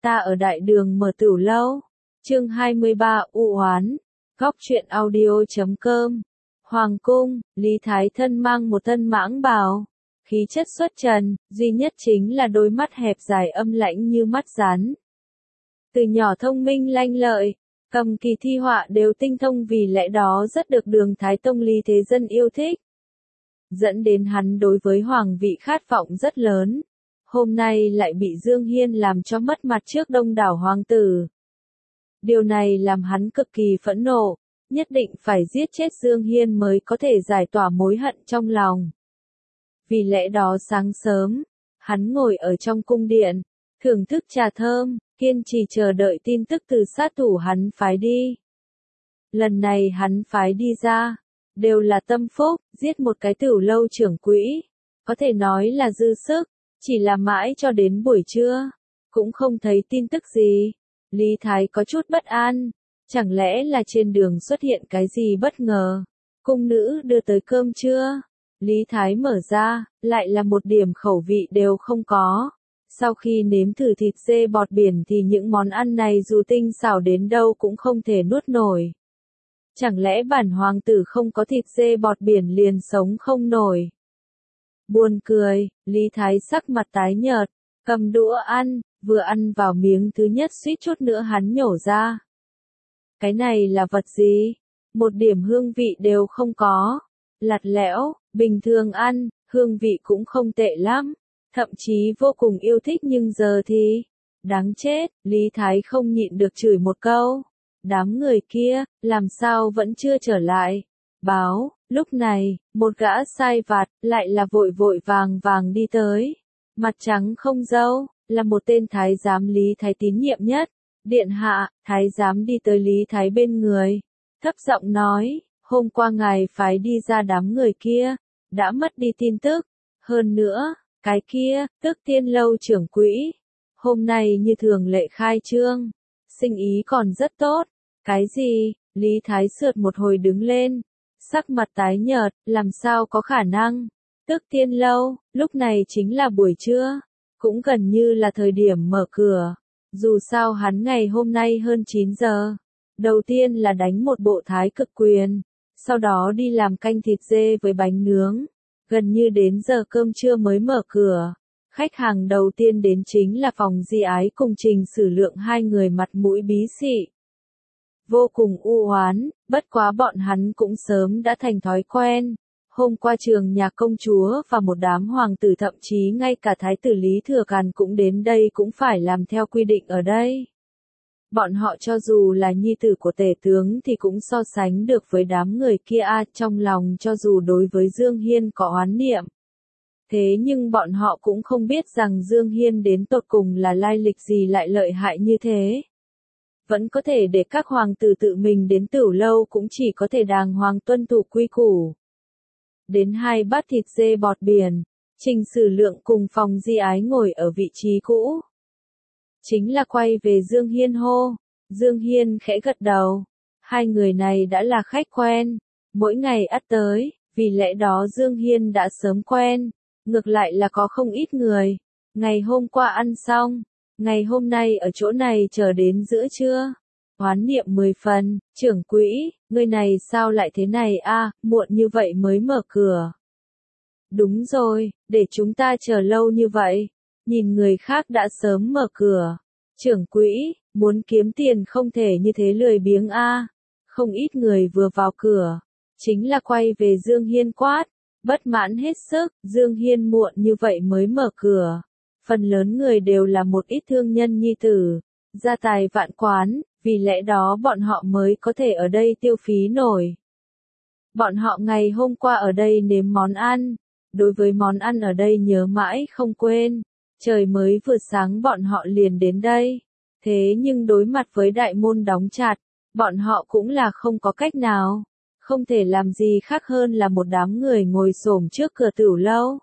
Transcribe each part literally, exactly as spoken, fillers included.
ta ở đại đường mở tửu lâu. Chương hai mươi ba U oán. Góc truyện audio chấm com. Hoàng cung, Lý Thái thân mang một thân mãng bào, khí chất xuất trần, duy nhất chính là đôi mắt hẹp dài âm lãnh như mắt rắn. Từ nhỏ thông minh lanh lợi, cầm kỳ thi họa đều tinh thông, vì lẽ đó rất được Đường Thái Tông Lý Thế Dân yêu thích. Dẫn đến hắn đối với hoàng vị khát vọng rất lớn. Hôm nay lại bị Dương Hiên làm cho mất mặt trước đông đảo hoàng tử. Điều này làm hắn cực kỳ phẫn nộ, nhất định phải giết chết Dương Hiên mới có thể giải tỏa mối hận trong lòng. Vì lẽ đó sáng sớm, hắn ngồi ở trong cung điện, thưởng thức trà thơm, kiên trì chờ đợi tin tức từ sát thủ hắn phái đi. Lần này hắn phái đi ra, đều là tâm phúc, giết một cái tửu lâu trưởng quỹ, có thể nói là dư sức, chỉ là mãi cho đến buổi trưa, cũng không thấy tin tức gì. Lý Thái có chút bất an, chẳng lẽ là trên đường xuất hiện cái gì bất ngờ, cung nữ đưa tới cơm trưa. Lý Thái mở ra, lại là một điểm khẩu vị đều không có. Sau khi nếm thử thịt dê bọt biển thì những món ăn này dù tinh xảo đến đâu cũng không thể nuốt nổi. Chẳng lẽ bản hoàng tử không có thịt dê bọt biển liền sống không nổi? Buồn cười, Lý Thái sắc mặt tái nhợt, cầm đũa ăn, vừa ăn vào miếng thứ nhất suýt chút nữa hắn nhổ ra. Cái này là vật gì? Một điểm hương vị đều không có. Lạt lẽo, bình thường ăn, hương vị cũng không tệ lắm. Thậm chí vô cùng yêu thích, nhưng giờ thì... Đáng chết, Lý Thái không nhịn được chửi một câu. Đám người kia, làm sao vẫn chưa trở lại? Báo, lúc này, một gã sai vặt, lại là vội vội vàng vàng đi tới. Mặt trắng không râu, là một tên thái giám Lý Thái tín nhiệm nhất. Điện hạ, thái giám đi tới Lý Thái bên người. Thấp giọng nói, hôm qua ngài phái đi ra đám người kia, đã mất đi tin tức. Hơn nữa, cái kia, tức Tiên lâu trưởng quỹ. Hôm nay như thường lệ khai trương. Sinh ý còn rất tốt. Cái gì? Lý Thái sượt một hồi đứng lên. Sắc mặt tái nhợt, làm sao có khả năng? Tức Tiên lâu, lúc này chính là buổi trưa. Cũng gần như là thời điểm mở cửa. Dù sao hắn ngày hôm nay hơn chín giờ. Đầu tiên là đánh một bộ thái cực quyền. Sau đó đi làm canh thịt dê với bánh nướng. Gần như đến giờ cơm trưa mới mở cửa. Khách hàng đầu tiên đến chính là Phòng Di Ái cùng Trình Sử Lượng, hai người mặt mũi bí xị. Vô cùng u oán, bất quá bọn hắn cũng sớm đã thành thói quen. Hôm qua trường nhà công chúa và một đám hoàng tử, thậm chí ngay cả thái tử Lý Thừa Càn cũng đến đây, cũng phải làm theo quy định ở đây. Bọn họ cho dù là nhi tử của tể tướng thì cũng so sánh được với đám người kia a, trong lòng cho dù đối với Dương Hiên có oán niệm. Thế nhưng bọn họ cũng không biết rằng Dương Hiên đến tột cùng là lai lịch gì lại lợi hại như thế. Vẫn có thể để các hoàng tử tự mình đến tửu lâu, cũng chỉ có thể đàng hoàng tuân thủ quy củ. Đến hai bát thịt dê bọt biển, Trình Sử Lượng cùng Phòng Di Ái ngồi ở vị trí cũ. Chính là quay về Dương Hiên hô. Dương Hiên khẽ gật đầu. Hai người này đã là khách quen, mỗi ngày ắt tới, vì lẽ đó Dương Hiên đã sớm quen. Ngược lại là có không ít người. Ngày hôm qua ăn xong, ngày hôm nay ở chỗ này chờ đến giữa trưa. Oán niệm mười phần, trưởng quỹ, người này sao lại thế này a, muộn như vậy mới mở cửa. Đúng rồi, để chúng ta chờ lâu như vậy. Nhìn người khác đã sớm mở cửa. Trưởng quỹ, muốn kiếm tiền không thể như thế lười biếng a. Không ít người vừa vào cửa, chính là quay về Dương Hiên quát. Bất mãn hết sức, Dương Hiên muộn như vậy mới mở cửa. Phần lớn người đều là một ít thương nhân nhi tử, gia tài vạn quán, vì lẽ đó bọn họ mới có thể ở đây tiêu phí nổi. Bọn họ ngày hôm qua ở đây nếm món ăn, đối với món ăn ở đây nhớ mãi không quên. Trời mới vừa sáng bọn họ liền đến đây. Thế nhưng đối mặt với đại môn đóng chặt, bọn họ cũng là không có cách nào. Không thể làm gì khác hơn là một đám người ngồi xổm trước cửa tửu lâu.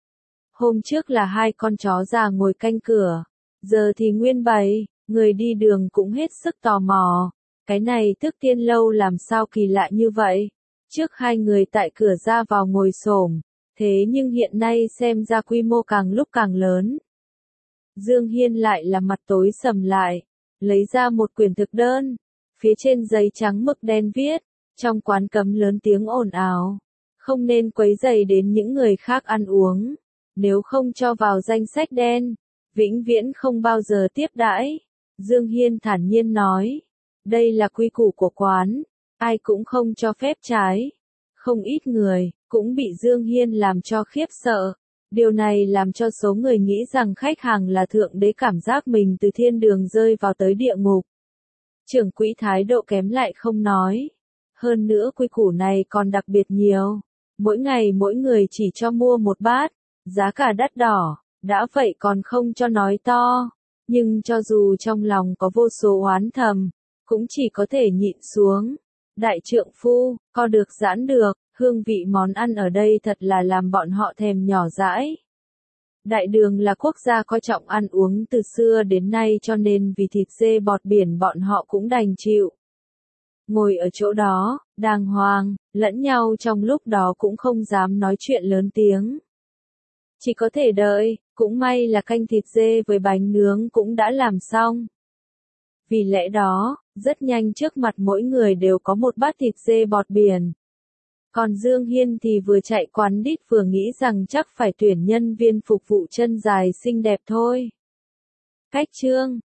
Hôm trước là hai con chó già ngồi canh cửa. Giờ thì nguyên bầy, người đi đường cũng hết sức tò mò. Cái này Tức Tiên lâu làm sao kỳ lạ như vậy? Trước hai người tại cửa ra vào ngồi xổm. Thế nhưng hiện nay xem ra quy mô càng lúc càng lớn. Dương Hiên lại là mặt tối sầm lại, lấy ra một quyển thực đơn, phía trên giấy trắng mực đen viết, trong quán cấm lớn tiếng ồn ào, không nên quấy rầy đến những người khác ăn uống, nếu không cho vào danh sách đen, vĩnh viễn không bao giờ tiếp đãi. Dương Hiên thản nhiên nói, đây là quy củ của quán, ai cũng không cho phép trái. Không ít người cũng bị Dương Hiên làm cho khiếp sợ. Điều này làm cho số người nghĩ rằng khách hàng là thượng đế cảm giác mình từ thiên đường rơi vào tới địa ngục. Trưởng quỹ thái độ kém lại không nói. Hơn nữa quy củ này còn đặc biệt nhiều. Mỗi ngày mỗi người chỉ cho mua một bát, giá cả đắt đỏ, đã vậy còn không cho nói to. Nhưng cho dù trong lòng có vô số oán thầm, cũng chỉ có thể nhịn xuống. Đại trượng phu, co được giãn được, hương vị món ăn ở đây thật là làm bọn họ thèm nhỏ dãi. Đại Đường là quốc gia coi trọng ăn uống từ xưa đến nay cho nên vì thịt dê bọt biển bọn họ cũng đành chịu. Ngồi ở chỗ đó, đàng hoàng, lẫn nhau trong lúc đó cũng không dám nói chuyện lớn tiếng. Chỉ có thể đợi, cũng may là canh thịt dê với bánh nướng cũng đã làm xong. Vì lẽ đó, rất nhanh trước mặt mỗi người đều có một bát thịt dê bọt biển. Còn Dương Hiên thì vừa chạy quán đít vừa nghĩ rằng chắc phải tuyển nhân viên phục vụ chân dài xinh đẹp thôi. Cách chương